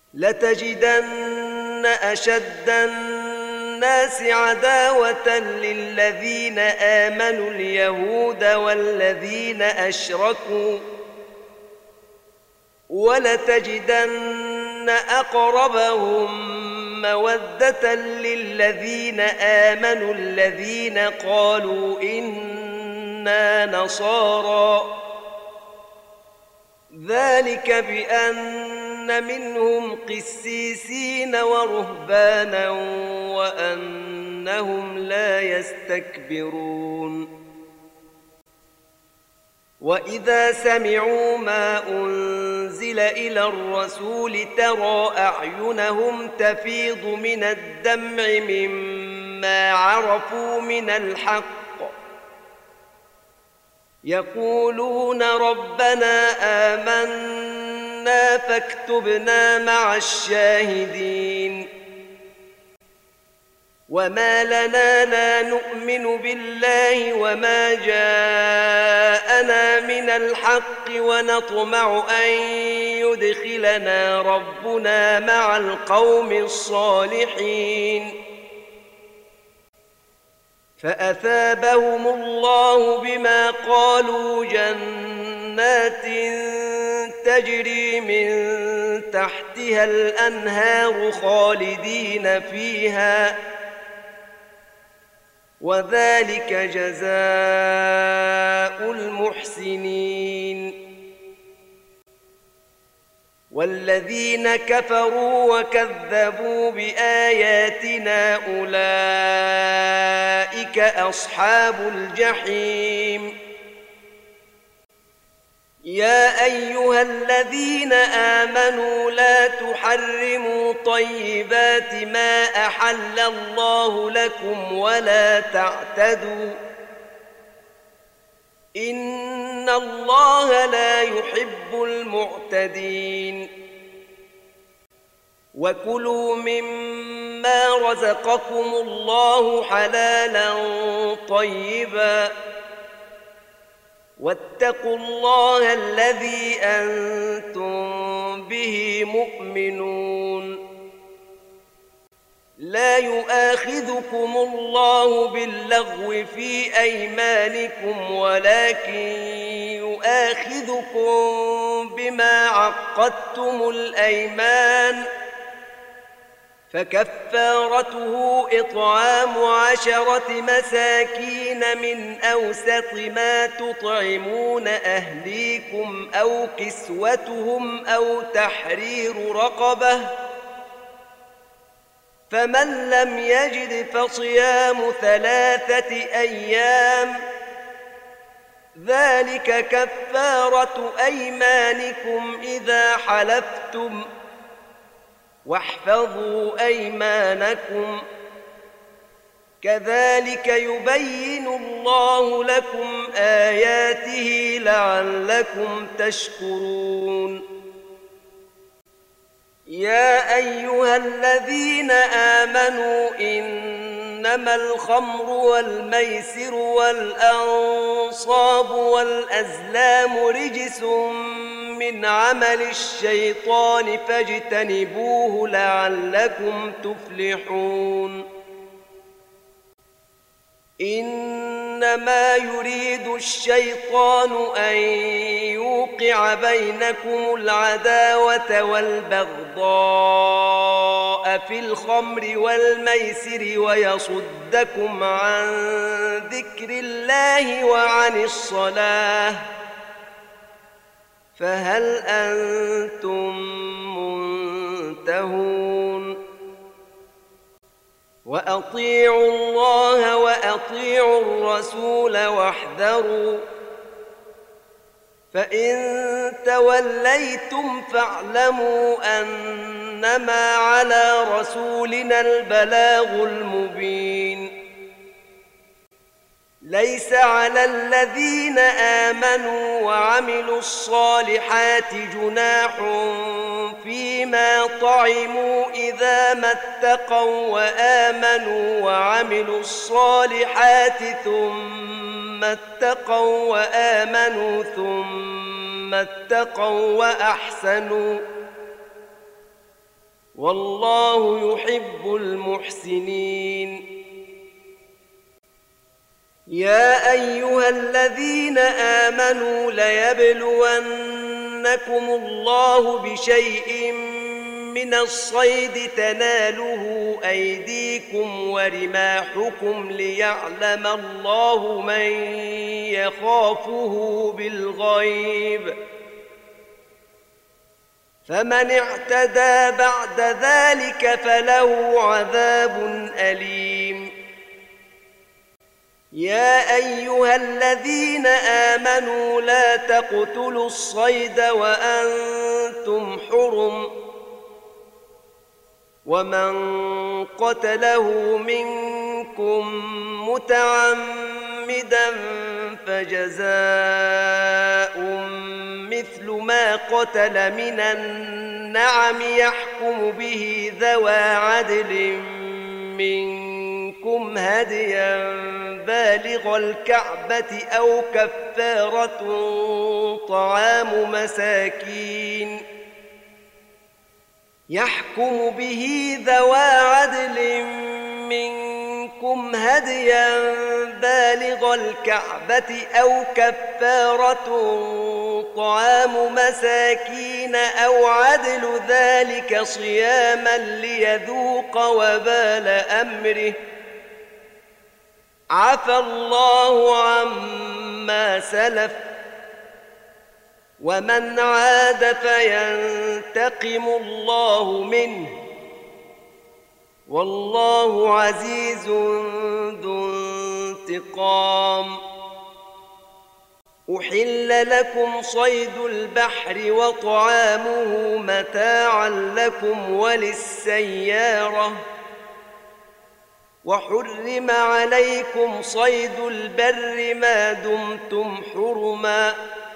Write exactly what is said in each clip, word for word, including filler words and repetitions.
لتجدن أشد الناس عداوة للذين آمنوا اليهود والذين أشركوا ولتجدن أقربهم مودة للذين آمنوا الذين قالوا إنا نصارى ذلك بأن منهم قسيسين ورهبانا وأنهم لا يستكبرون وإذا سمعوا ما أنزل إلى الرسول ترى أعينهم تفيض من الدمع مما عرفوا من الحق يقولون ربنا آمنا فاكتبنا مع الشاهدين وما لنا لا نؤمن بالله وما جاءنا من الحق ونطمع أن يدخلنا ربنا مع القوم الصالحين فأثابهم الله بما قالوا جنات تجري من تحتها الأنهار خالدين فيها وذلك جزاء المحسنين والذين كفروا وكذبوا بآياتنا أولئك أصحاب الجحيم يا أيها الذين آمنوا لا تحرموا طيبات ما أحل الله لكم ولا تعتدوا إن الله لا يحب المعتدين وكلوا مما رزقكم الله حلالا طيبا واتقوا الله الذي أنتم به مؤمنون لا يؤاخذكم الله باللغو في أيمانكم ولكن يؤاخذكم بما عقدتم الأيمان فكفارته إطعام عشرة مساكين من أوسط ما تطعمون أهليكم أو كسوتهم أو تحرير رقبة فمن لم يجد فصيام ثلاثة أيام ذلك كفارة أيمانكم إذا حلفتم واحفظوا أيمانكم كذلك يبين الله لكم آياته لعلكم تشكرون يا أيها الذين آمنوا إنما الخمر والميسر والأنصاب والأزلام رجس من عمل الشيطان فاجتنبوه لعلكم تفلحون إنما يريد الشيطان أن يوقع بينكم العداوة والبغضاء في الخمر والميسر ويصدكم عن ذكر الله وعن الصلاة فهل أنتم منتهون وأطيعوا الله وأطيعوا الرسول واحذروا فإن توليتم فاعلموا أنما على رسولنا البلاغ المبين ليس على الذين آمنوا وعملوا الصالحات جناح فيما طعموا إذا ما اتقوا وآمنوا وعملوا الصالحات ثم اتقوا وآمنوا ثم اتقوا وأحسنوا والله يحب المحسنين. يا أيها الذين آمنوا ليبلونكم الله بشيء من الصيد تناله أيديكم ورماحكم ليعلم الله من يخافه بالغيب، فمن اعتدى بعد ذلك فله عذاب أليم. يا أيها الذين آمنوا لا تقتلوا الصيد وأنتم حرم، ومن قتله منكم متعمدا فجزاء مثل ما قتل من النعم يحكم به ذوى عدل منكم هديا بالغ الكعبة أو كفارة طعام مساكين يحكم به ذوى عدل منكم هديا بالغ الكعبة أو كفارة طعام مساكين أو عدل ذلك صياما ليذوق وبال أمره، عفى الله عما سلف، ومن عاد فينتقم الله منه، والله عزيز ذو انتقام. أحل لكم صيد البحر وطعامه متاعا لكم وللسيارة، وحرم عليكم صيد البر ما دمتم حرما،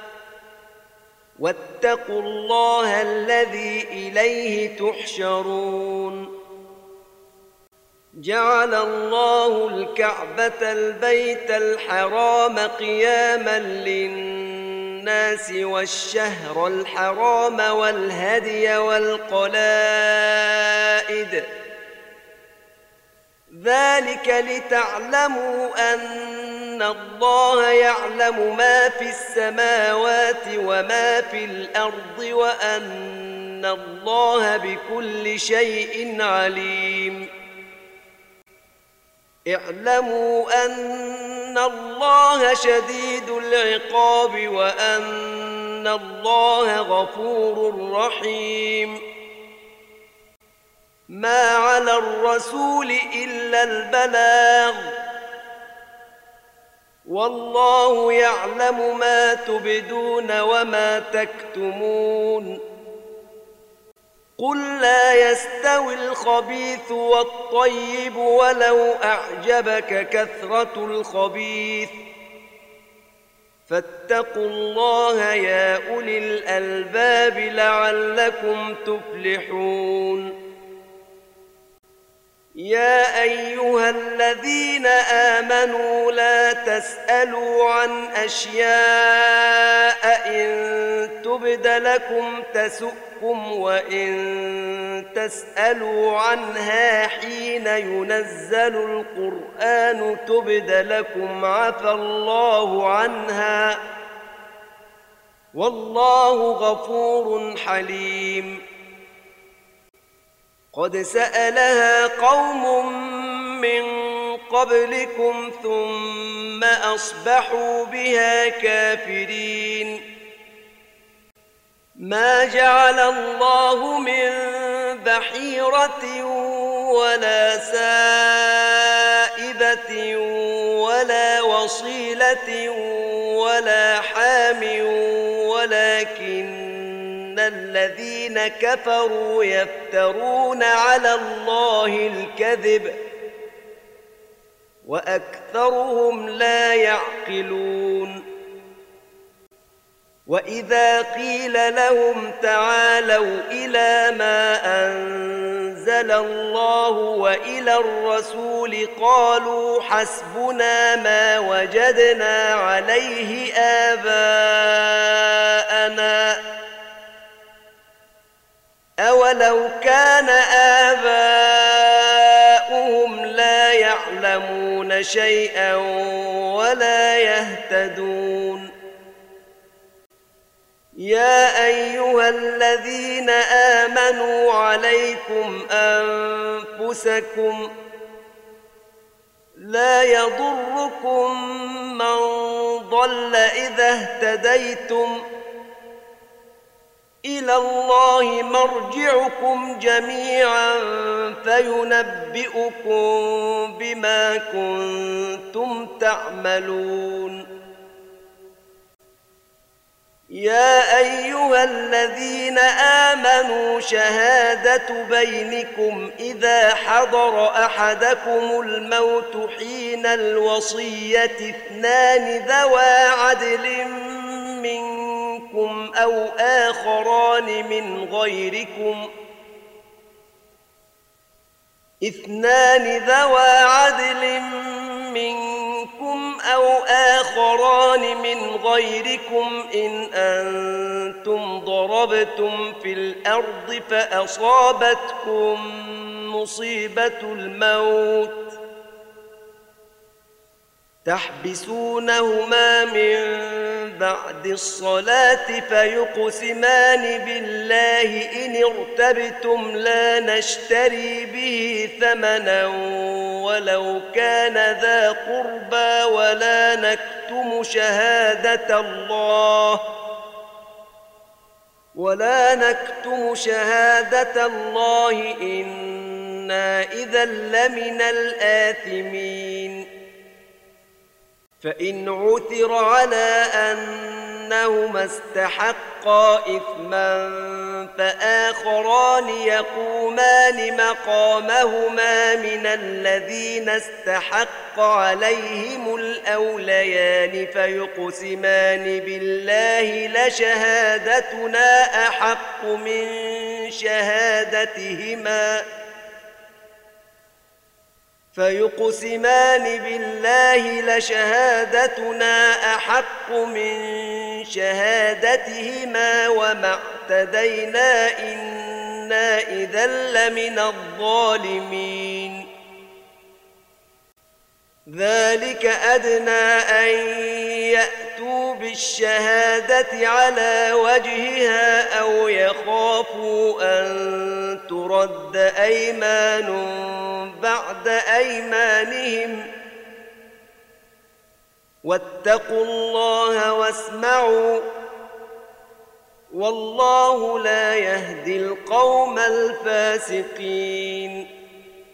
واتقوا الله الذي إليه تحشرون. جعل الله الكعبة البيت الحرام قياما للناس والشهر الحرام والهدي والقلائد، ذلك لتعلموا أن الله يعلم ما في السماوات وما في الأرض وأن الله بكل شيء عليم. اعلموا أن الله شديد العقاب وأن الله غفور رحيم. ما على الرسول إلا البلاغ، والله يعلم ما تبدون وما تكتمون. قل لا يستوي الخبيث والطيب ولو أعجبك كثرة الخبيث، فاتقوا الله يا أولي الألباب لعلكم تفلحون. يا أيها الذين آمنوا لا تسألوا عن أشياء إن تبد لكم تسؤكم، وإن تسألوا عنها حين ينزل القرآن تبد لكم عفى الله عنها، والله غفور حليم. قد سألها قوم من قبلكم ثم أصبحوا بها كافرين. ما جعل الله من بحيرة ولا سائبة ولا وصيلة ولا حام، ولكن الذين كفروا يفترون على الله الكذب وأكثرهم لا يعقلون. وإذا قيل لهم تعالوا إلى ما أنزل الله وإلى الرسول قالوا حسبنا ما وجدنا عليه آباءنا أولو كان آباؤهم لا يعلمون شيئا ولا يهتدون. يا أيها الذين آمنوا عليكم أنفسكم لا يضركم من ضل إذا اهتديتم إلى الله مرجعكم جميعا فينبئكم بما كنتم تعملون. يا أيها الذين آمنوا شهادة بينكم إذا حضر أحدكم الموت حين الوصية اثنان ذوى عدل منكم أو آخران من غيركم اثنان ذوى عدل منكم أو آخران من غيركم إن أنتم ضربتم في الأرض فأصابتكم مصيبة الموت تحبسونهما من بعد الصلاة فيقسمان بالله إن ارتبتم لا نشتري به ثمنا ولو كان ذا قربى ولا نكتم شهادة الله ولا نكتم شهادة الله إنا إذا لمن الآثمين. فإن عثر على أنهما استحقا إثما فآخران يقومان مقامهما من الذين استحق عليهم الأوليان فيقسمان بالله لشهادتنا أحق من شهادتهما فيقسمان بالله لشهادتنا أحق من شهادتهما وما اعتدينا إنا إذا لمن الظالمين. ذلك أدنى أن يأتوا بالشهادة على وجهها أو يخافوا أن ترد أيمان بعد أيمانهم واتقوا الله واسمعوا والله لا يهدي القوم الفاسقين.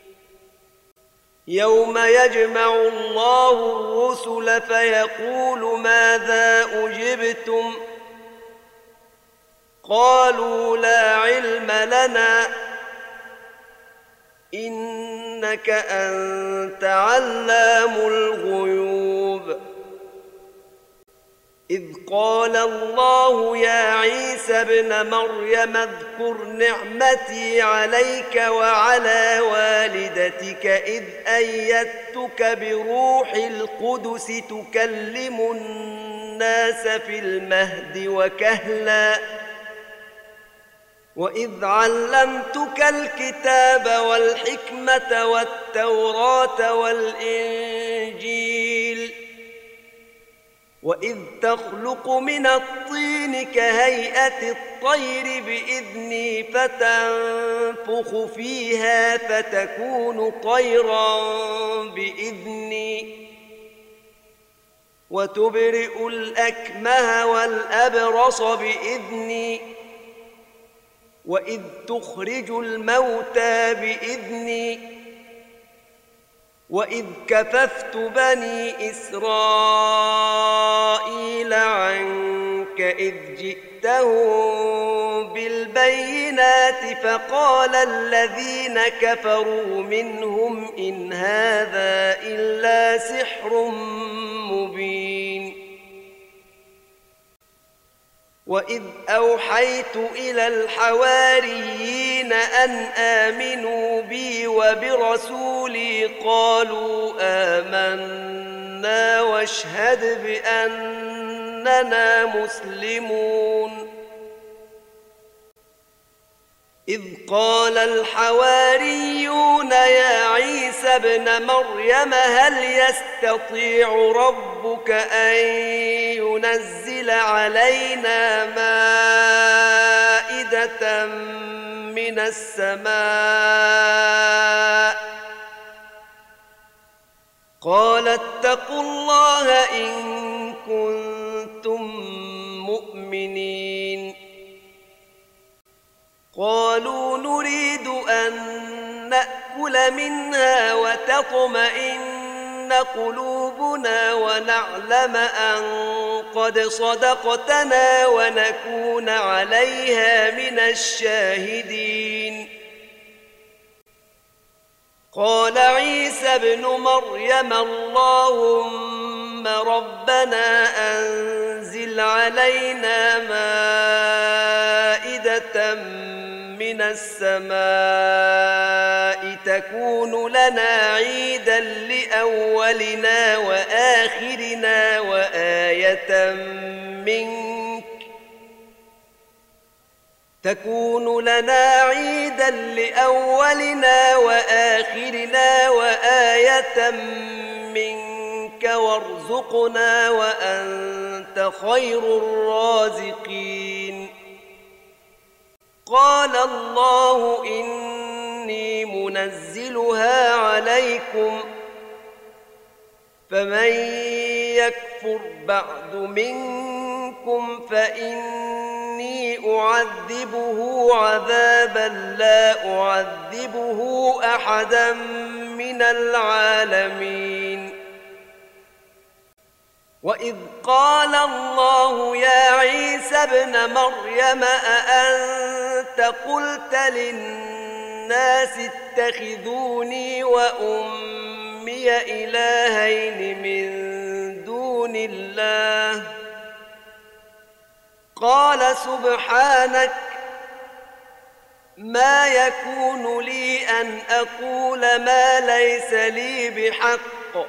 يوم يجمع الله الرسل فيقول ماذا أجبتم قالوا لا علم لنا إنك أنت علام الغيوب. إذ قال الله يا عيسى ابن مريم اذكر نعمتي عليك وعلى والدتك إذ أيدتك بروح القدس تكلم الناس في المهد وكهلا وإذ علمتك الكتاب والحكمة والتوراة والإنجيل وإذ تخلق من الطين كهيئة الطير بإذني فتنفخ فيها فتكون طيرا بإذني وتبرئ الأكمه والأبرص بإذني وإذ تخرج الموتى بإذني وإذ كففت بني إسرائيل عنك إذ جئتهم بالبينات فقال الذين كفروا منهم إن هذا إلا سحر مبين. وإذ أوحيت إلى الحواريين أن آمنوا بي وبرسولي قالوا آمنا واشهد بأننا مسلمون. إذ قال الحواريون يا عيسى ابن مريم هل يستطيع ربك أن ينزل علينا مائدة من السماء قال اتقوا الله إن كنتم مؤمنين قالوا نريد أن نأكل منها وتطمئن قلوبنا ونعلم أن قد صدقتنا ونكون عليها من الشاهدين قال عيسى ابن مريم اللهم ربنا أنزل علينا مائدة من السماء تكون لنا عيدا لأولنا وآخرنا وآية منك تكون لنا عيدا لأولنا وآخرنا وآية منك وارزقنا وأنت خير الرازقين قال الله إني منزلها عليكم فمن يكفر بعد منكم فإني أعذبه عذابا لا أعذبه أحدا من العالمين وإذ قال الله يا عيسى ابن مريم أأنت قلت للناس اتخذوني وأمي إلهين من دون الله قال سبحانك ما يكون لي أن أقول ما ليس لي بحق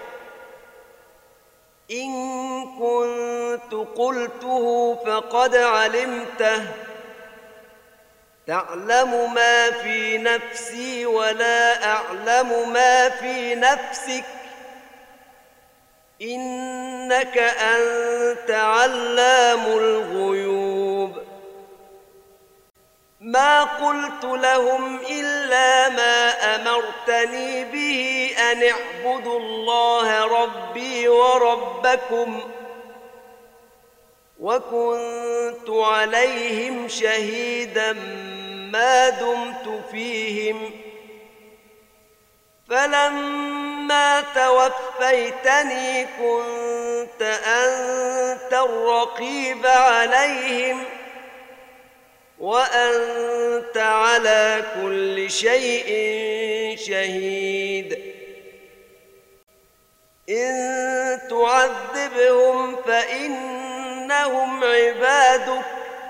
إن كنت قلته فقد علمته تعلم ما في نفسي ولا أعلم ما في نفسك إنك أنت علام الغيوب ما قلت لهم إلا ما أمرتني به أن اعبدوا الله ربي وربكم وكنت عليهم شهيدا ما دمت فيهم فلما توفيتني كنت أنت الرقيب عليهم وأنت على كل شيء شهيد إن تعذبهم فإنهم عبادك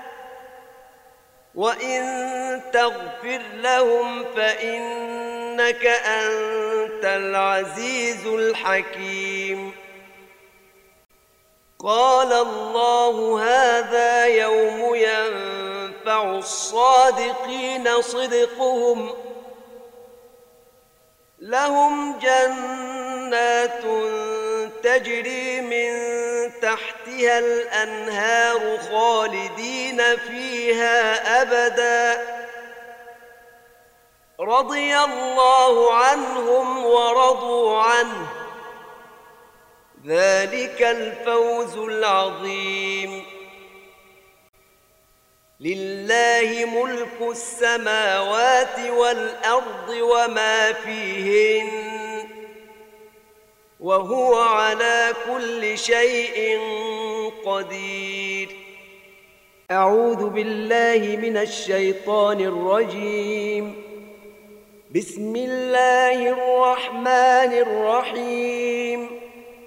وإن تغفر لهم فإنك أنت العزيز الحكيم قال الله هذا يوم ينفع الصادقين صدقهم لهم جنات تجري من تحتها الأنهار خالدين فيها أبدا رضي الله عنهم ورضوا عنه ذلك الفوز العظيم لله ملك السماوات والأرض وما فيهن وهو على كل شيء قدير أعوذ بالله من الشيطان الرجيم بسم الله الرحمن الرحيم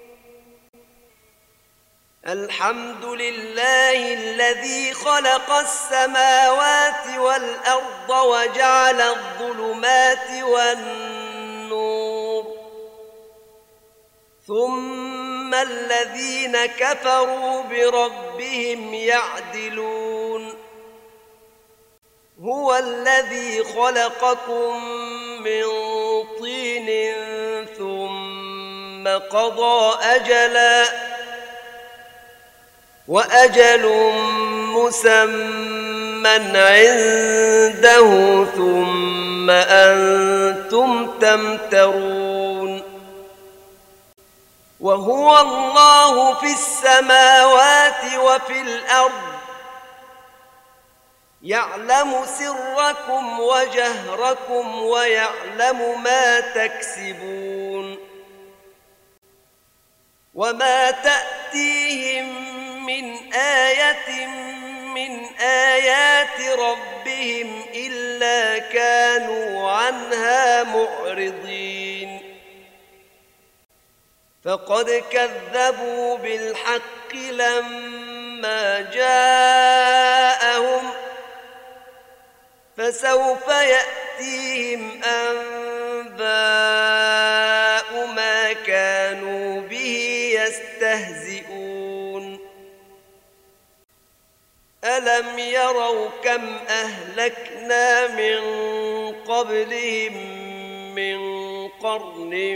الحمد لله الذي خلق السماوات والأرض وجعل الظلمات والنور ثم الذين كفروا بربهم يعدلون هو الذي خلقكم من طين ثم قضى أجلا وأجل مسمى عنده ثم أنتم تمترون وهو الله في السماوات وفي الأرض يعلم سركم وجهركم ويعلم ما تكسبون وما تأتيهم من آية من آيات ربهم إلا كانوا عنها معرضين فقد كذبوا بالحق لما جاءهم فسوف يأتيهم أنباء ما كانوا به يستهزئون ألم يروا كم أهلكنا من قبلهم من قرن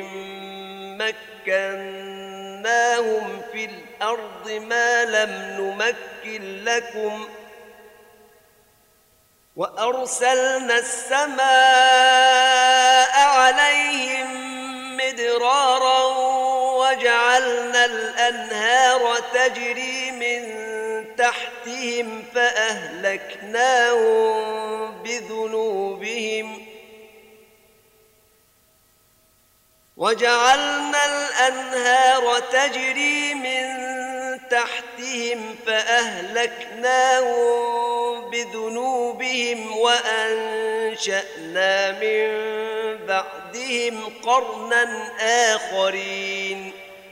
مكناهم في الأرض ما لم نمكن لكم وأرسلنا السماء عليهم مدرارا وجعلنا الأنهار تجري من تحتهم فأهلكناهم بذنوبهم وجعلنا الأنهار تجري من تحتهم فأهلكناهم بذنوبهم وأنشأنا من بعدهم قرنا آخرين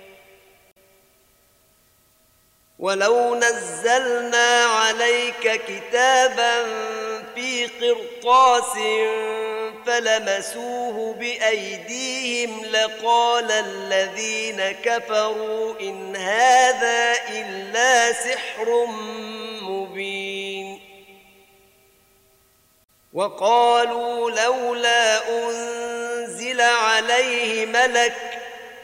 ولو نزلنا عليك كتابا في قرطاس فلمسوه بأيديهم لقال الذين كفروا إن هذا إلا سحر مبين وقالوا لولا أنزل عليه ملك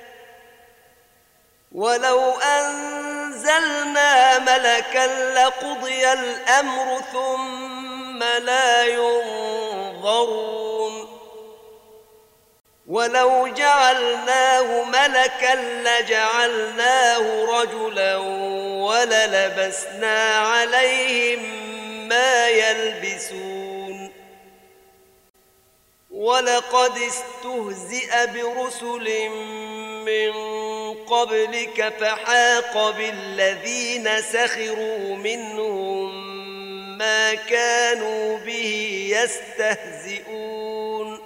ولو أنزلنا ملكا لقضي الأمر ثم لا ينظرون ولو جعلناه ملكا لجعلناه رجلا وللبسنا عليهم ما يلبسون ولقد استهزئ برسل من قبلك فحاق بالذين سخروا منهم ما كانوا به يستهزئون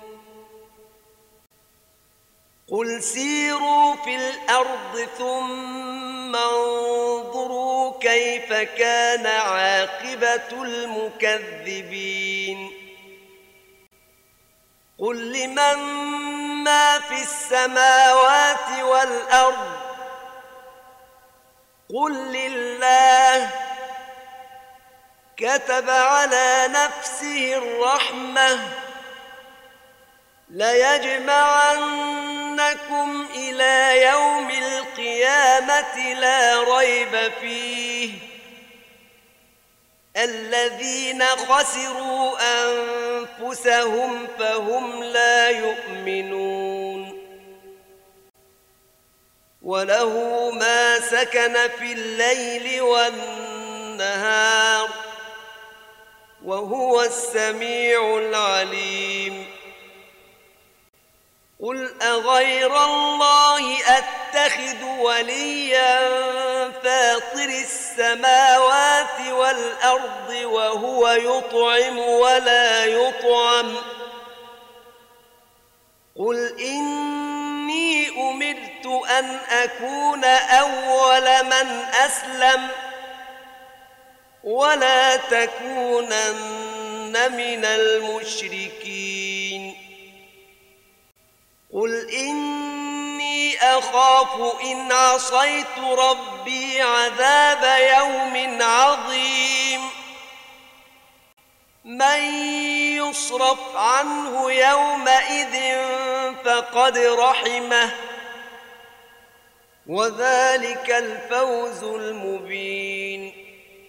قل سيروا في الأرض ثم انظروا كيف كان عاقبة المكذبين قل لمن ما في السماوات والأرض قل لله كتب على نفسه الرحمة ليجمعنكم إلى يوم القيامة لا ريب فيه الذين خسروا أنفسهم فهم لا يؤمنون وله ما سكن في الليل والنهار وهو السميع العليم قل أغير الله أتخذ وليا فاطر السماوات والأرض وهو يطعم ولا يطعم قل إني أمرت أن أكون أول من أسلم ولا تكونن من المشركين قل إني أخاف إن عصيت ربي عذاب يوم عظيم من يصرف عنه يومئذ فقد رحمه وذلك الفوز المبين.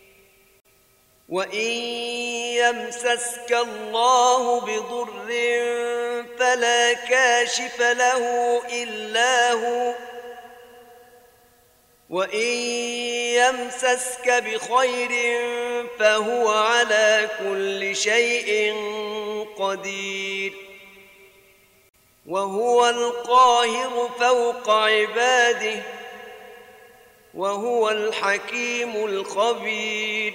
وإن يمسسك الله بضر فلا كاشف له إلا هو وإن يمسسك بخير فهو على كل شيء قدير. وهو القاهر فوق عباده وهو الحكيم الخبير.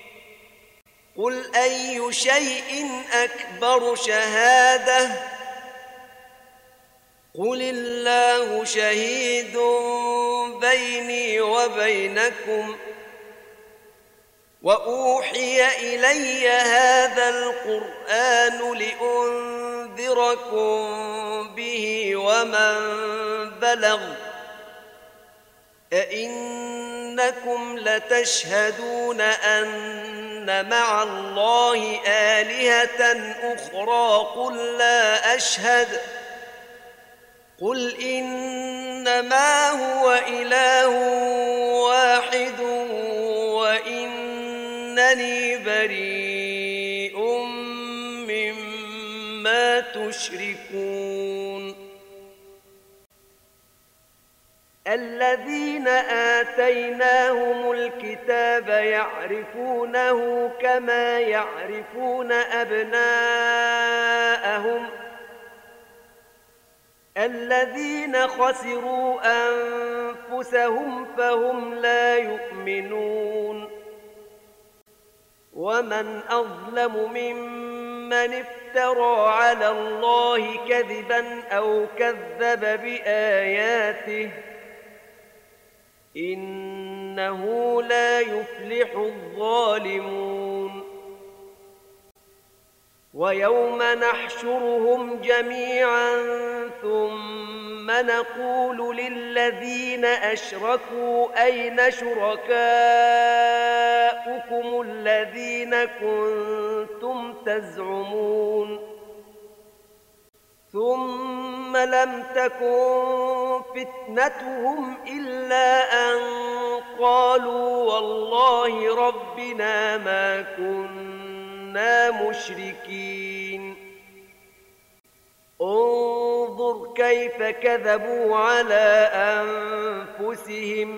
قل أي شيء أكبر شهادة قل الله شهيد بيني وبينكم وأوحي إلي هذا القرآن لأنذركم به ومن بلغ أئنكم لتشهدون أن مع الله آلهة أخرى قل لا أشهد قل إنما هو إله واحد وإنني بريء مما تشركون. الذين آتيناهم الكتاب يعرفونه كما يعرفون أبناءهم الذين خسروا أنفسهم فهم لا يؤمنون. ومن أظلم ممن افترى على الله كذبا أو كذب بآياته إنه لا يفلح الظالمون. ويوم نحشرهم جميعا ثم نقول للذين أشركوا أين شركاؤكم الذين كنتم تزعمون ثم لم تكن فتنتهم إلا أن قالوا والله ربنا ما كنا مشركين. انظر كيف كذبوا على أنفسهم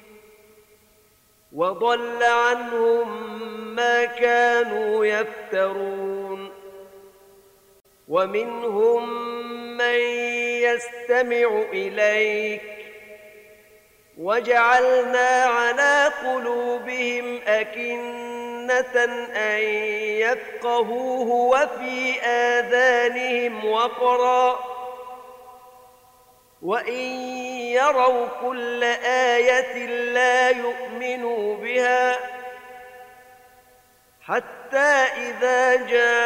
وضل عنهم ما كانوا يفترون. ومنهم من يستمع إليك وجعلنا على قلوبهم أكنة أن يفقهوه وفي آذانهم وقرا وإن يروا كل آية لا يؤمنوا بها حتى إذا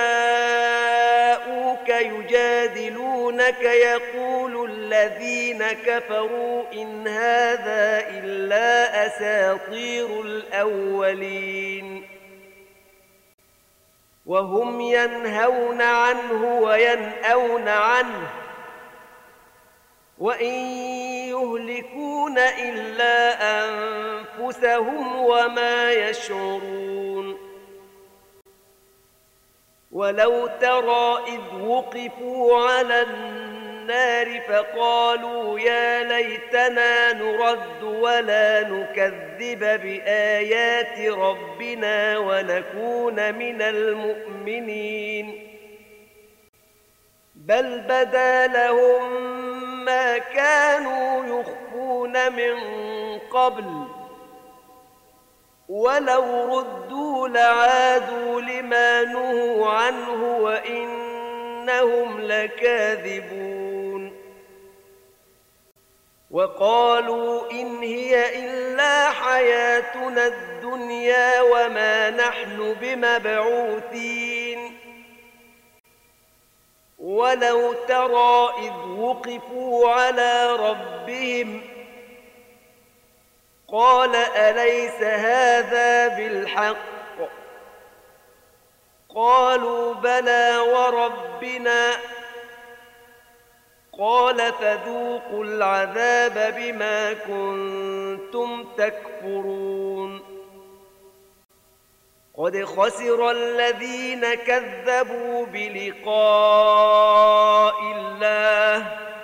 جاءوك يجادلونك يقول الذين كفروا إن هذا إلا أساطير الأولين وهم ينهون عنه وينأون عنه وإن يهلكون إلا أنفسهم وما يشعرون. ولو ترى إذ وقفوا على النار فقالوا يا ليتنا نرد ولا نكذب بآيات ربنا ونكون من المؤمنين بل بدا لهم ما كانوا يخفون من قبل ولو ردوا لعادوا لما نهوا عنه وإنهم لكاذبون. وقالوا إن هي إلا حياتنا الدنيا وما نحن بمبعوثين. ولو ترى إذ وقفوا على ربهم قال أليس هذا بالحق قالوا بلى وربنا قال فذوقوا العذاب بما كنتم تكفرون قد خسر الذين كذبوا بلقاء الله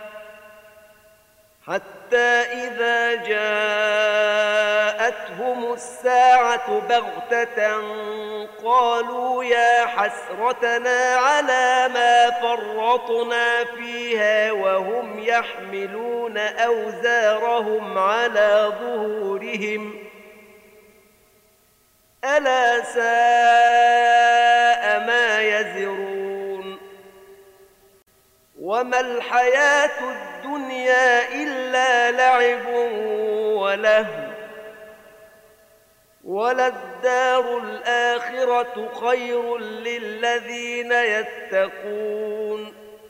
حتى إذا جاءتهم الساعة بغتة قالوا يا حسرتنا على ما فرطنا فيها وهم يحملون أوزارهم على ظهورهم ألا ساء ما يزرون وما الحياة الدنيا إلا لعب ولهو وللدار الآخرة خير للذين يتقون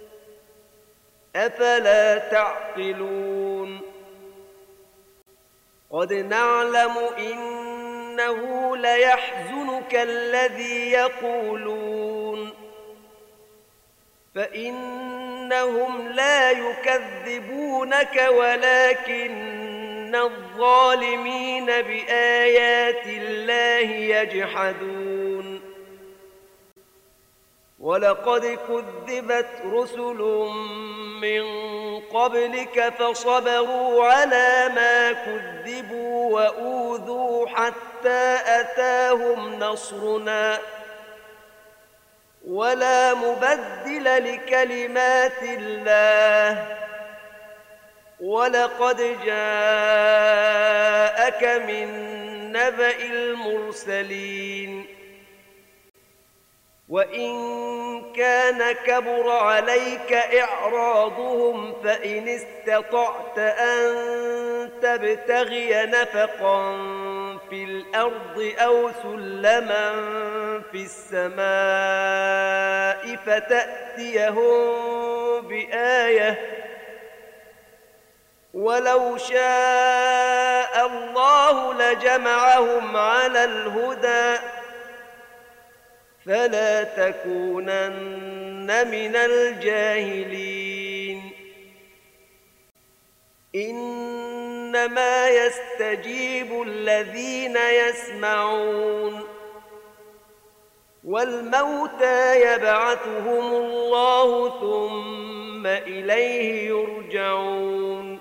أفلا تعقلون قد نعلم إنه ليحزنك الذي يقولون فإنهم لا يكذبونك ولكن الظالمين بآيات الله يجحدون ولقد كذبت رسل من قبلك فصبروا على ما كذبوا وأوذوا حتى أتاهم نصرنا ولا مبدل لكلمات الله ولقد جاءك من نبأ المرسلين وإن كان كبر عليك إعراضهم فإن استطعت أن تبتغي نفقا في الأرض أو سلما في السماء فتأتيهم بآية ولو شاء الله لجمعهم على الهدى فلا تكونن من الجاهلين إنما يستجيب الذين يسمعون والموتى يبعثهم الله ثم إليه يرجعون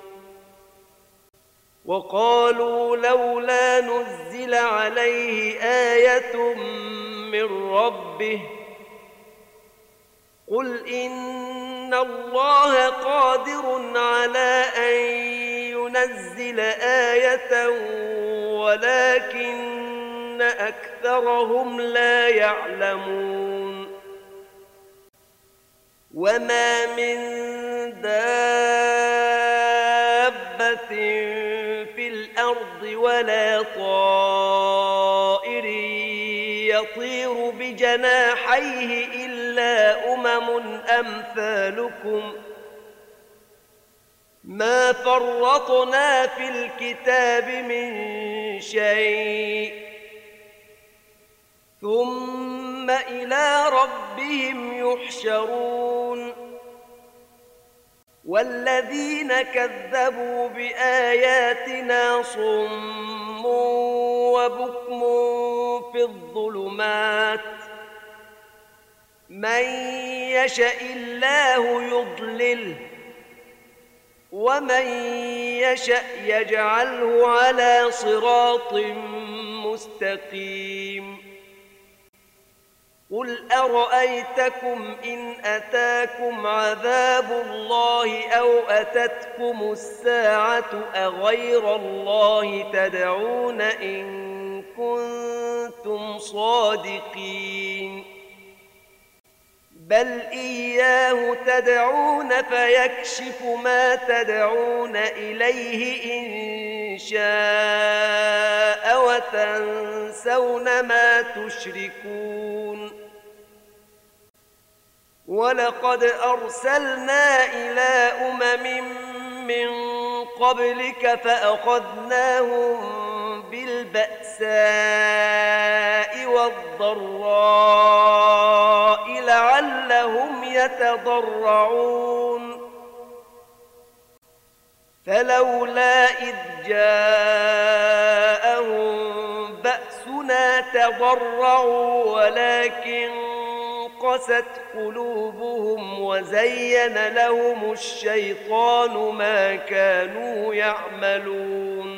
وقالوا لولا نزل عليه آية من ربه قل إن الله قادر على أن ينزل آية ولكن أكثرهم لا يعلمون وما من دابة في الأرض ولا طائر يطير بجناحيه إلا أمم أمثالكم ما فرطنا في الكتاب من شيء ثم إلى ربهم يحشرون والذين كذبوا بآياتنا صم وبكم في الظلمات من يشاء الله يضلله ومن يشاء يجعله على صراط مستقيم قل أرأيتكم إن أتاكم عذاب الله أو أتتكم الساعة أغير الله تدعون إن كنتم صادقين بل إياه تدعون فيكشف ما تدعون إليه إن شاء وتنسون ما تشركون ولقد أرسلنا إلى أمم من قبلك فأخذناهم بالبأساء والضراء لعلهم يتضرعون فلولا إذ جاءهم بأسنا تضرعوا ولكن قست قلوبهم وزين لهم الشيطان ما كانوا يعملون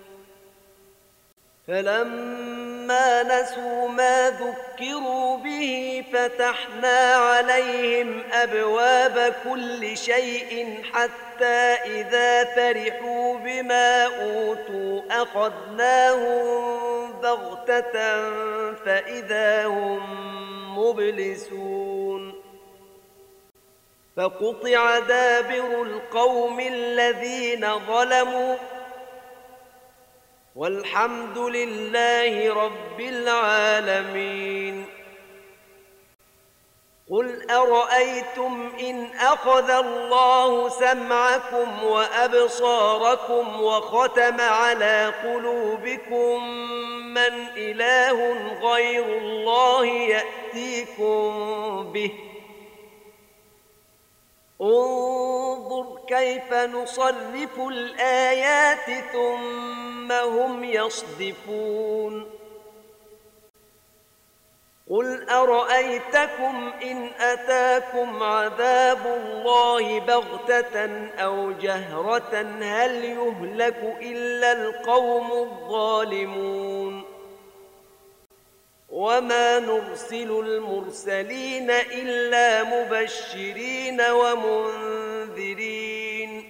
فلما نسوا ما ذكروا به فتحنا عليهم أبواب كل شيء حتى إذا فرحوا بما أوتوا أخذناهم بغتة فإذا هم مبلسون فقطع دابر القوم الذين ظلموا والحمد لله رب العالمين قل أرأيتم إن أخذ الله سمعكم وأبصاركم وختم على قلوبكم من إله غير الله يأتيكم به انظر كيف نصرف الآيات ثم هم يصدفون قل أرأيتكم إن أتاكم عذاب الله بغتة أو جهرة هل يهلك إلا القوم الظالمون وما نرسل المرسلين إلا مبشرين ومنذرين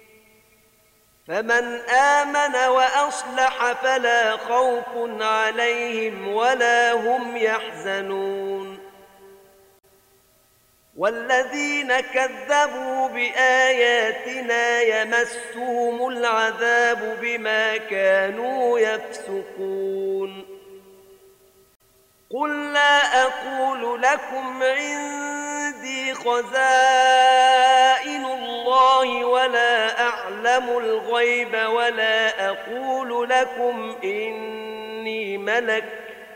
فمن آمن وأصلح فلا خوف عليهم ولا هم يحزنون والذين كذبوا بآياتنا يمسهم العذاب بما كانوا يفسقون قل لا أقول لكم عندي خزائن الله ولا أعلم الغيب ولا أقول لكم إني ملك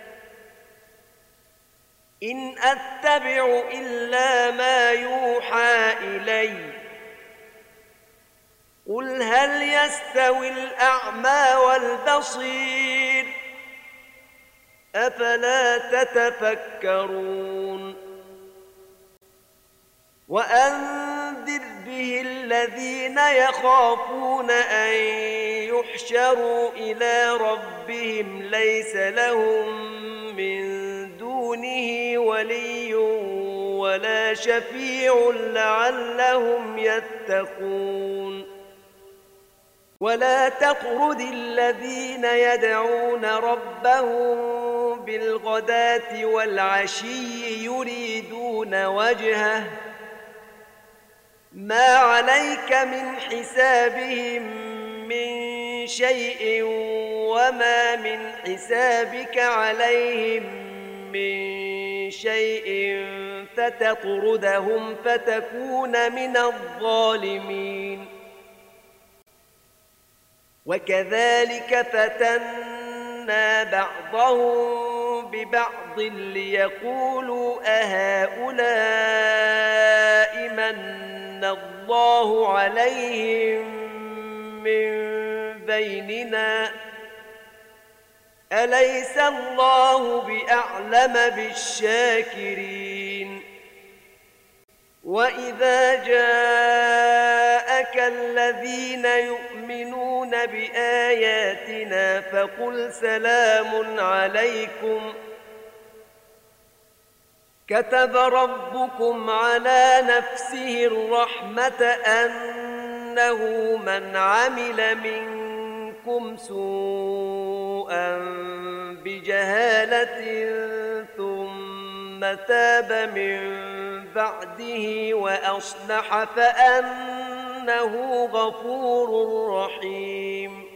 إن أتبع إلا ما يوحى إلي قل هل يستوي الأعمى والبصير أفلا تتفكرون وأنذر به الذين يخافون أن يحشروا إلى ربهم ليس لهم من دونه ولي ولا شفيع لعلهم يتقون ولا تطرد الذين يدعون ربهم بالغداة والعشي يريدون وجهه ما عليك من حسابهم من شيء وما من حسابك عليهم من شيء فتطردهم فتكون من الظالمين وكذلك فتنا بعضهم ببعض ليقولوا أهؤلاء من الله عليهم من بيننا أليس الله بأعلم بالشاكرين وإذا جاءك الذين يؤمنون بآياتنا فقل سلام عليكم كتب ربكم على نفسه الرحمة أنه من عمل منكم سوءا بجهالة ثم تاب من بعده وأصلح فأنه غفور رحيم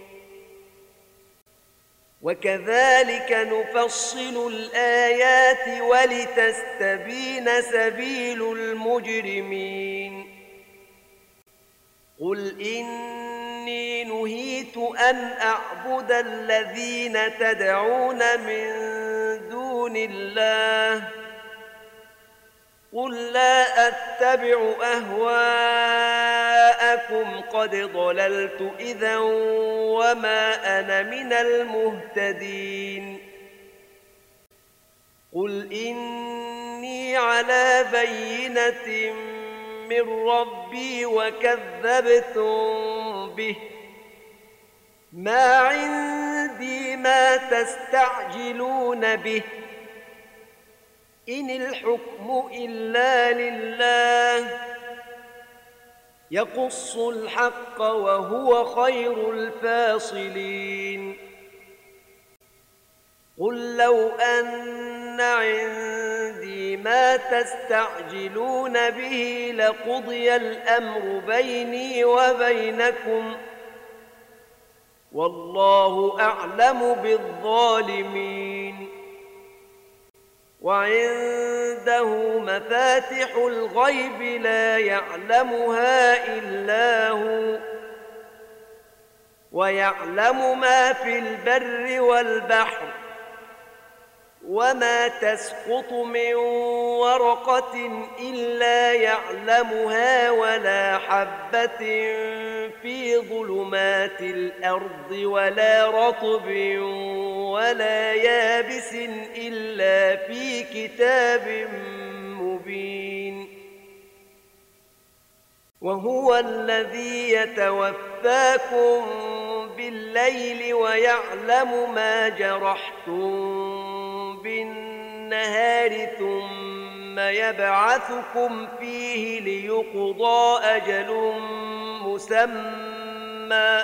وكذلك نفصل الآيات ولتستبين سبيل المجرمين قل إني إني نهيت أن أعبد الذين تدعون من دون الله قل لا أتبع أهواءكم قد ضللت إذا وما أنا من المهتدين قل إني على بينة من ربي وكذبتم به ما عندي ما تستعجلون به إن الحكم إلا لله يقص الحق وهو خير الفاصلين قل لو أن عندي ما تستعجلون به لقضي الأمر بيني وبينكم والله أعلم بالظالمين وعنده مفاتح الغيب لا يعلمها إلا هو ويعلم ما في البر والبحر وما تسقط من ورقة إلا يعلمها ولا حبة في ظلمات الأرض ولا رطب ولا يابس إلا في كتاب مبين وهو الذي يتوفاكم بالليل ويعلم ما جرحتم بالنهار ثم يبعثكم فيه ليقضى أجل مسمى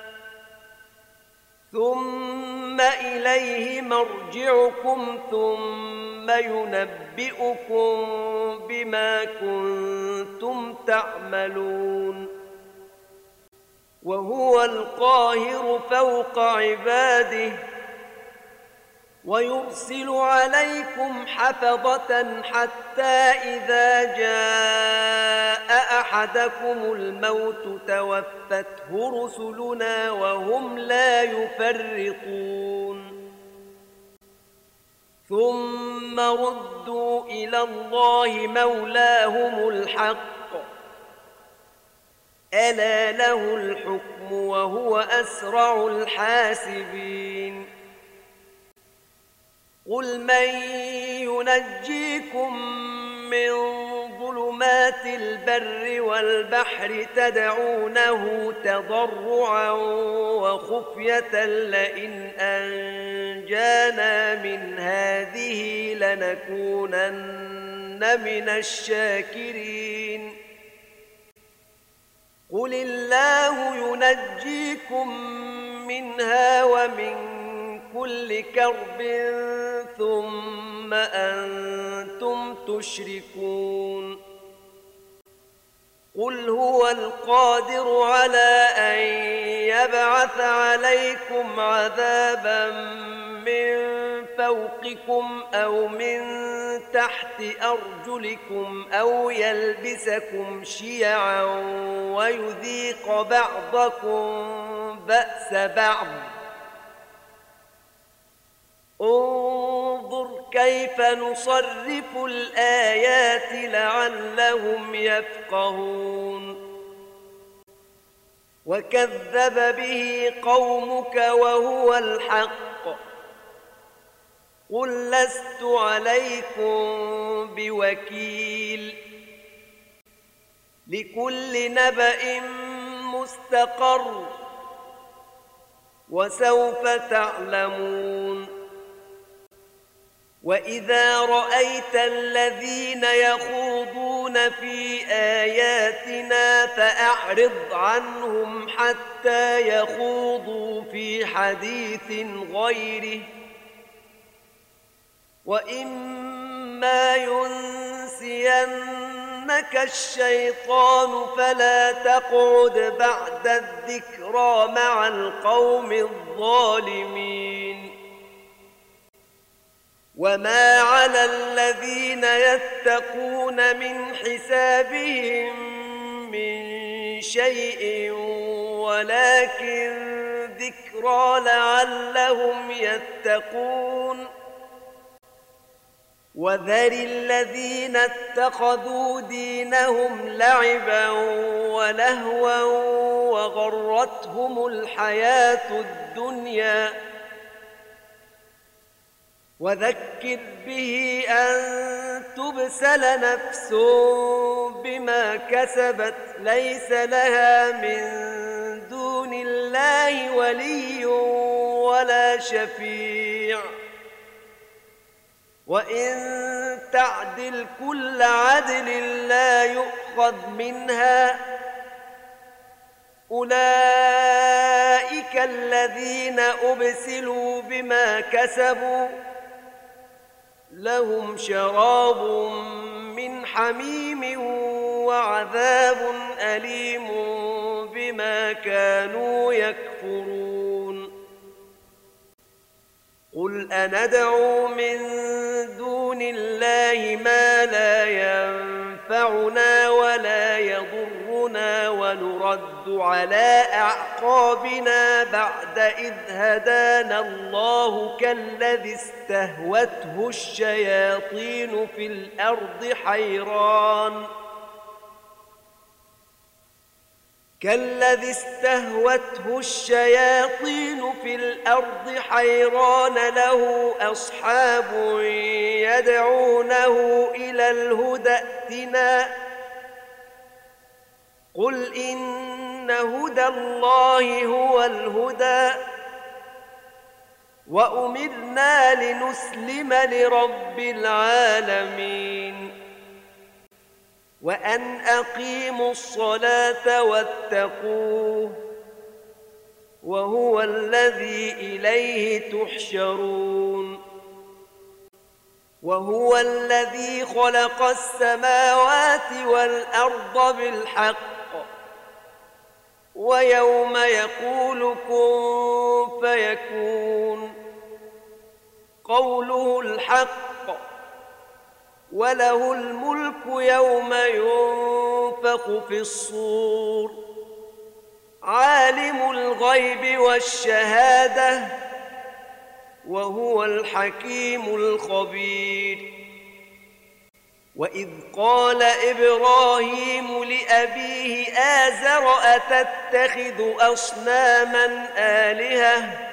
ثم إليه مرجعكم ثم ينبئكم بما كنتم تعملون وهو القاهر فوق عباده ويرسل عليكم حفظة حتى إذا جاء أحدكم الموت توفته رسلنا وهم لا يفرطون ثم ردوا إلى الله مولاهم الحق ألا له الحكم وهو أسرع الحاسبين قل من ينجيكم من ظلمات البر والبحر تدعونه تضرعا وخفية لئن أنجانا من هذه لنكونن من الشاكرين قل الله ينجيكم منها ومن كل كرب ثم أنتم تشركون قل هو القادر على أن يبعث عليكم عذابا من فوقكم أو من تحت أرجلكم أو يلبسكم شيعا ويذيق بعضكم بأس بعض انظر كيف نصرف الآيات لعلهم يفقهون وكذب به قومك وهو الحق قل لست عليكم بوكيل لكل نبأ مستقر وسوف تعلمون وإذا رأيت الذين يخوضون في آياتنا فأعرض عنهم حتى يخوضوا في حديث غيره وإما ينسينك الشيطان فلا تقعد بعد الذكرى مع القوم الظالمين وما على الذين يتقون من حسابهم من شيء ولكن ذكرى لعلهم يتقون وذر الذين اتخذوا دينهم لعبا ولهوا وغرتهم الحياة الدنيا وذكر به أن تبسل نفس بما كسبت ليس لها من دون الله ولي ولا شفيع وإن تعدل كل عدل لا يؤخذ منها أولئك الذين أبسلوا بما كسبوا لهم شراب من حميم وعذاب أليم بما كانوا يكفرون قل أندعو من دون الله ما لا ينفعنا ولا يضرنا ونرد على أعقابنا بعد إذ هدانا الله كالذي استهوته الشياطين في الأرض حيران كالذي استهوته الشياطين في الأرض حيران له أصحاب يدعونه إلى الهدى ائتنا قل إن هدى الله هو الهدى وأمرنا لنسلم لرب العالمين وأن أقيموا الصلاة واتقوه وهو الذي إليه تحشرون وهو الذي خلق السماوات والأرض بالحق ويوم يقول كن فيكون قوله الحق وله الملك يوم ينفخ في الصور عالم الغيب والشهادة وهو الحكيم الخبير وإذ قال إبراهيم لأبيه آزر أتتخذ أصناما آلهة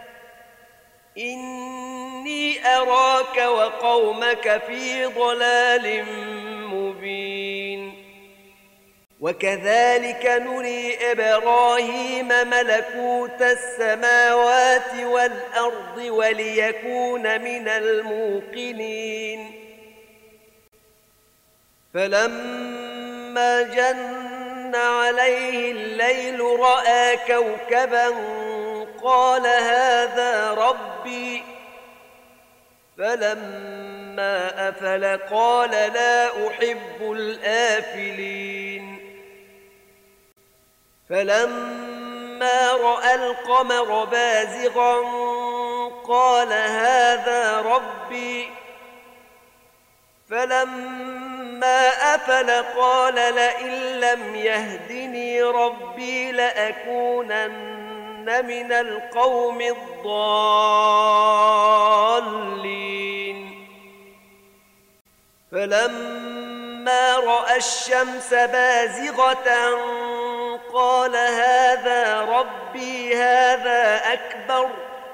إني أراك وقومك في ضلال مبين وكذلك نري إبراهيم ملكوت السماوات والأرض وليكون من الموقنين فلما جن عليه الليل رأى كوكبا قال هذا ربي فلما أفل قال لا أحب الآفلين فلما رأى القمر بازغا قال هذا ربي فلما أفل قال لئن لم يهدني ربي لأكونن من القوم الضالين فلما رأى الشمس بازغة قال هذا ربي هذا أكبر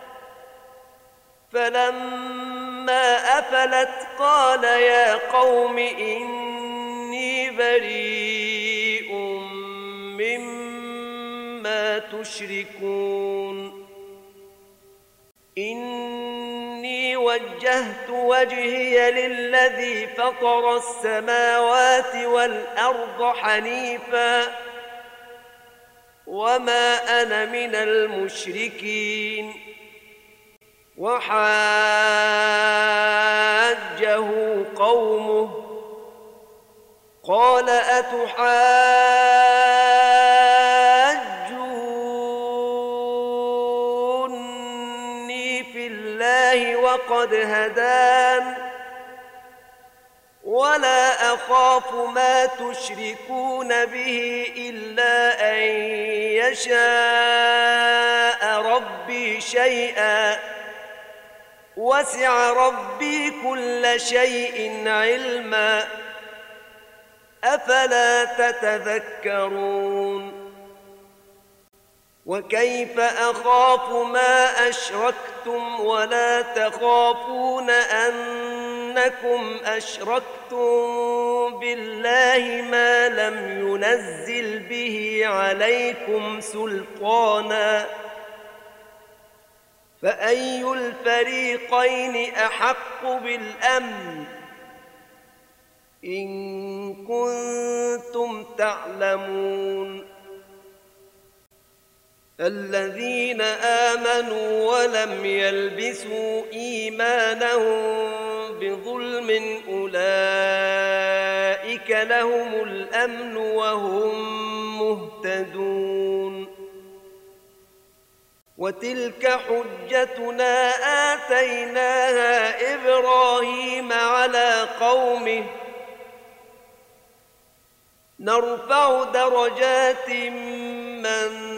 فلما أفلت قال يا قوم إني بريء مما تشركون إني وجهت وجهي للذي فطر السماوات والأرض حنيفا وما أنا من المشركين وحاجه قومه قال أتحاجوني في الله وقد هدان ولا أخاف أخاف ما تشركون به إلا أن يشاء ربي شيئا وسع ربي كل شيء علما أفلا تتذكرون وكيف أخاف ما أشركتم ولا تخافون أنكم أشركتم بالله ما لم ينزل به عليكم سلطانا فأي الفريقين أحق بالأمن إن كنتم تعلمون الذين آمنوا ولم يلبسوا إيمانهم بظلم أولئك لهم الأمن وهم مهتدون وتلك حجتنا آتيناها إبراهيم على قومه نرفع درجات من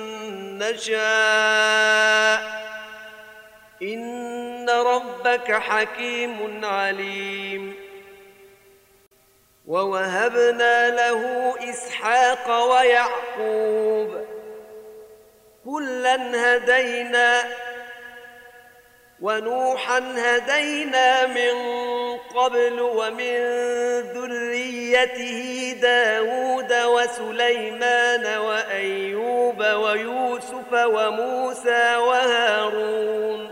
نشاء إن ربك حكيم عليم ووهبنا له إسحاق ويعقوب كلا هدينا ونوحا هدينا من قبل ومن ذريته داود وسليمان وأيوب ويوسف وموسى وهارون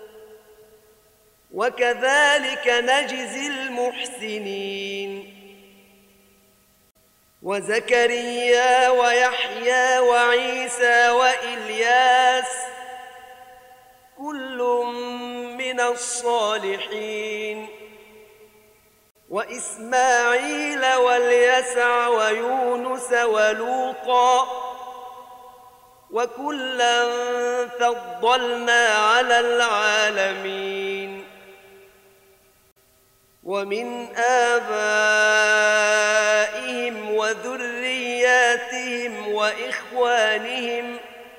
وكذلك نجزي المحسنين وزكريا ويحيى وعيسى وإلياس كل من الصالحين وإسماعيل واليسع ويونس ولوطا وكلا فضلنا على العالمين ومن آبائهم وذرياتهم وإخوانهم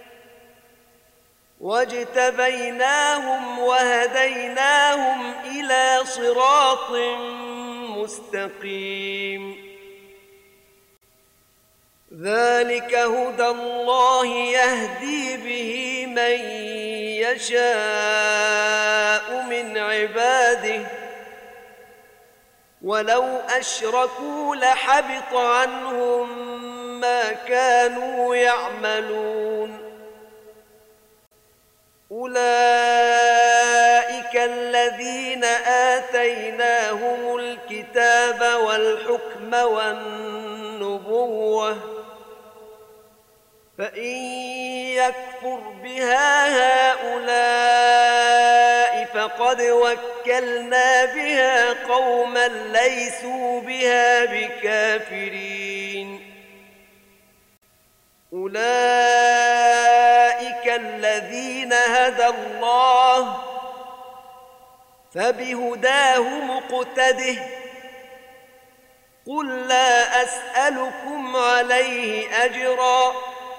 واجتبيناهم وهديناهم إلى صراط مستقيم ذلك هدى الله يهدي به من يشاء من عباده ولو أشركوا لحبط عنهم ما كانوا يعملون أولئك الذين آتيناهم الكتاب والحكم والنبوة فإن يكفر بها هؤلاء فقد وكلنا بها قوما ليسوا بها بكافرين أولئك الذين هدى الله فبهداه مقتده قل لا أسألكم عليه أجرا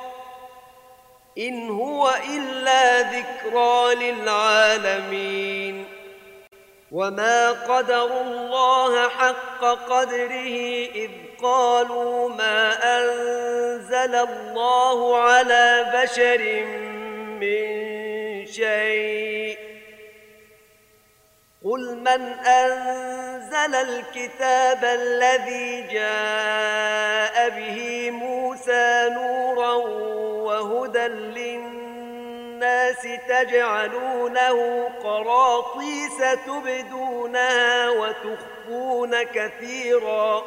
إن هو إلا ذكرى للعالمين وما قدروا الله حق قدره إذ قالوا ما أنزل الله على بشر من شيء قل من أنزل الكتاب الذي جاء به موسى نورا وهدى للناس تجعلونه قراطيس تبدونها وتخفون كثيرا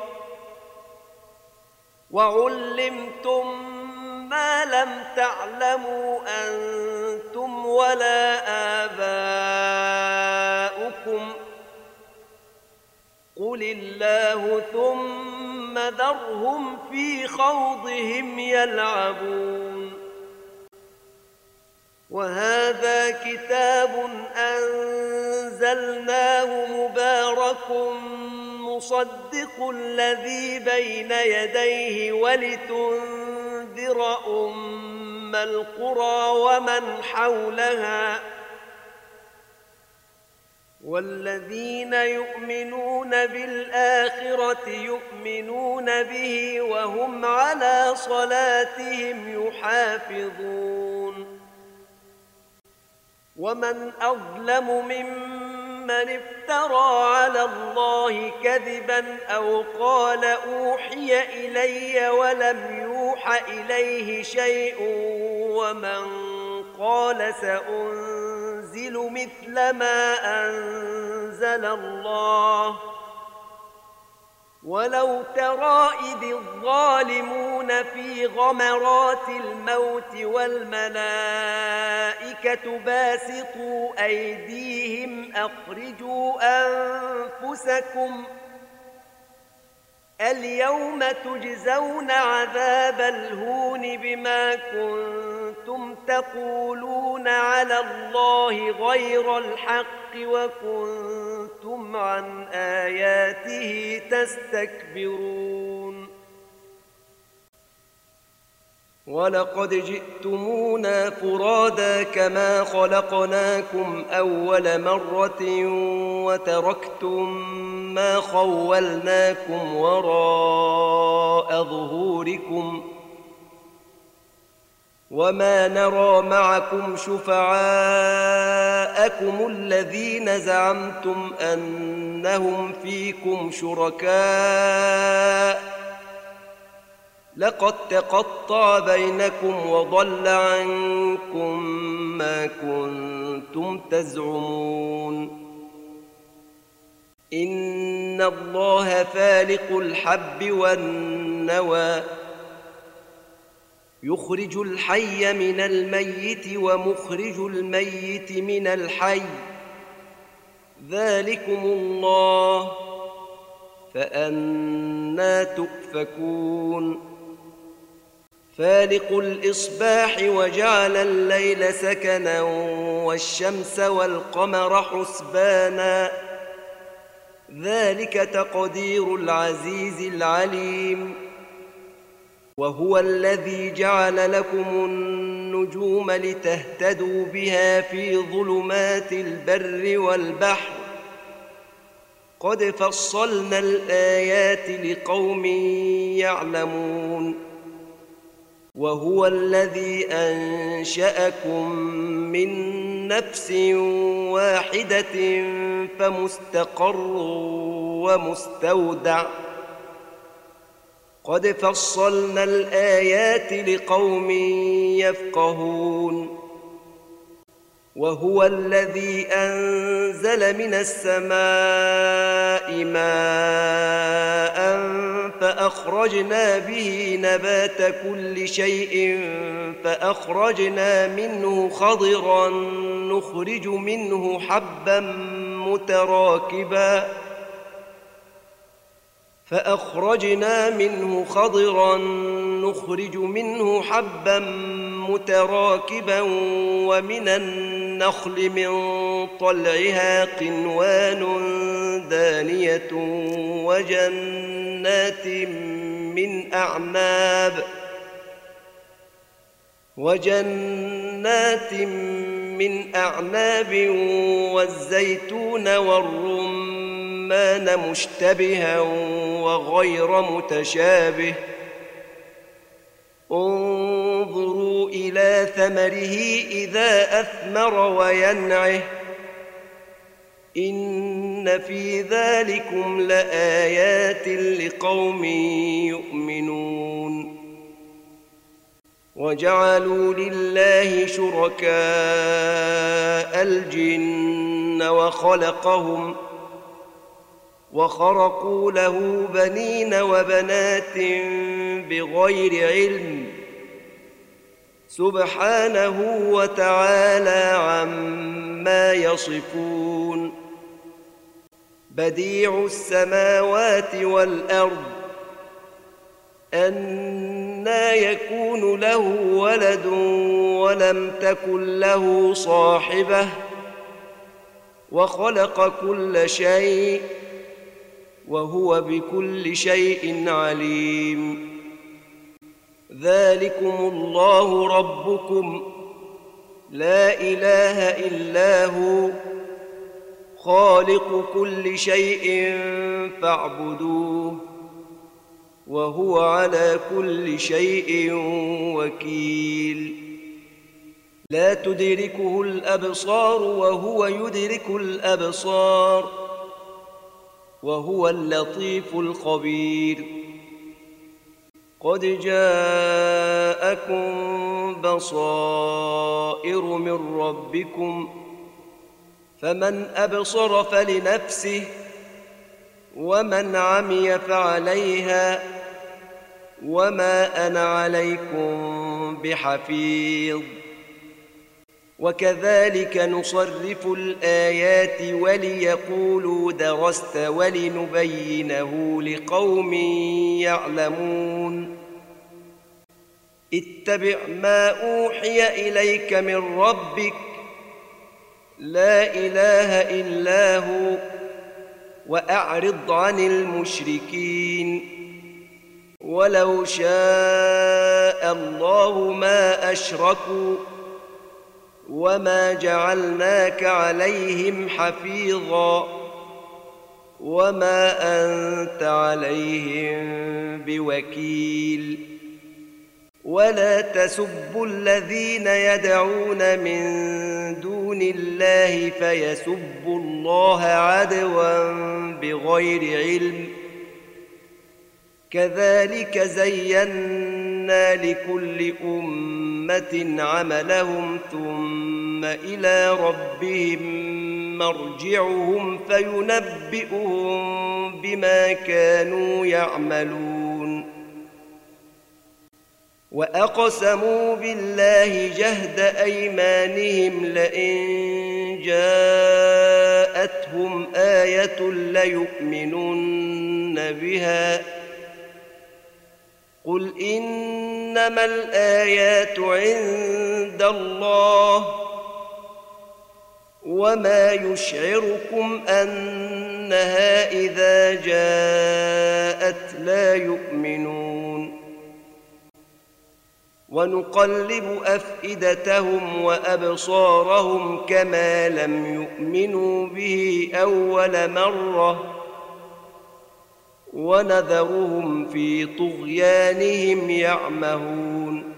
وعلمتم ما لم تعلموا أنتم ولا آباؤكم قل الله ثم ذرهم في خوضهم يلعبون وهذا كتاب أنزلناه مبارك مصدق الذي بين يديه ولتنذر أم القرى ومن حولها والذين يؤمنون بالآخرة يؤمنون به وهم على صلاتهم يحافظون ومن أظلم ممن افترى على الله كذبا أو قال أوحي إلي ولم يوح إليه شيء ومن قال سأنزل مثل ما أنزل الله ولو ترى إذ الظالمون في غمرات الموت والملائكة باسطوا أيديهم أخرجوا أنفسكم اليوم تجزون عذاب الهون بما كنتم تقولون على الله غير الحق وكنتم عن آياته تستكبرون ولقد جئتمونا فرادا كما خلقناكم أول مرة وتركتم ما خولناكم وراء ظهوركم وما نرى معكم شفعاءكم الذين زعمتم أنهم فيكم شركاء لقد تقطع بينكم وضل عنكم ما كنتم تزعمون إن الله فالق الحب والنوى يخرج الحي من الميت ومخرج الميت من الحي ذلكم الله فأنى تؤفكون فالق الإصباح وجعل الليل سكنا والشمس والقمر حسبانا ذلك تقدير العزيز العليم وهو الذي جعل لكم النجوم لتهتدوا بها في ظلمات البر والبحر قد فصلنا الآيات لقوم يعلمون وهو الذي أنشأكم من نفس واحدة فمستقر ومستودع قد فصلنا الآيات لقوم يفقهون وهو الذي أنزل من السماء ماء فأخرجنا به نبات كل شيء فأخرجنا منه خضرا نخرج منه حبا متراكبا فأخرجنا منه خضرا نخرج منه حبا متراكبا ومن النخل من طلعها قنوان دانية وجنات من أعناب وجنات من أعناب والزيتون والرمان مشتبها وغير متشابه انظروا إلى ثمره إذا أثمر وينعه إن في ذلكم لآيات لقوم يؤمنون وجعلوا لله شركاء الجن وخلقهم وخرقوا له بنين وبنات بغير علم سبحانه وتعالى عما يصفون بديع السماوات والأرض أنى يكون له ولد ولم تكن له صاحبة وخلق كل شيء وهو بكل شيء عليم. ذلكم الله ربكم لا إله إلا هو خالق كل شيء فاعبدوه وهو على كل شيء وكيل. لا تدركه الأبصار وهو يدرك الأبصار وهو اللطيف الخبير. قد جاءكم بصائر من ربكم فمن أبصر فلنفسه ومن عمي فعليها وما أنا عليكم بحفيظ. وكذلك نصرف الآيات وليقولوا درست ولنبينه لقوم يعلمون. اتبع ما أوحي إليك من ربك لا إله إلا هو وأعرض عن المشركين. ولو شاء الله ما أشركوا وما جعلناك عليهم حفيظا وما أنت عليهم بوكيل. ولا تسبوا الذين يدعون من دون الله فيسبوا الله عدوا بغير علم. كذلك زينا لكل أمة عملهم ثم إلى ربهم مرجعهم فينبئهم بما كانوا يعملون. وأقسموا بالله جهد أيمانهم لئن جاءتهم آية ليؤمنن بها قل إنما الآيات عند الله وما يشعركم أنها إذا جاءت لا يؤمنون. ونقلب أفئدتهم وأبصارهم كما لم يؤمنوا به أول مرة ونذرهم في طغيانهم يعمهون.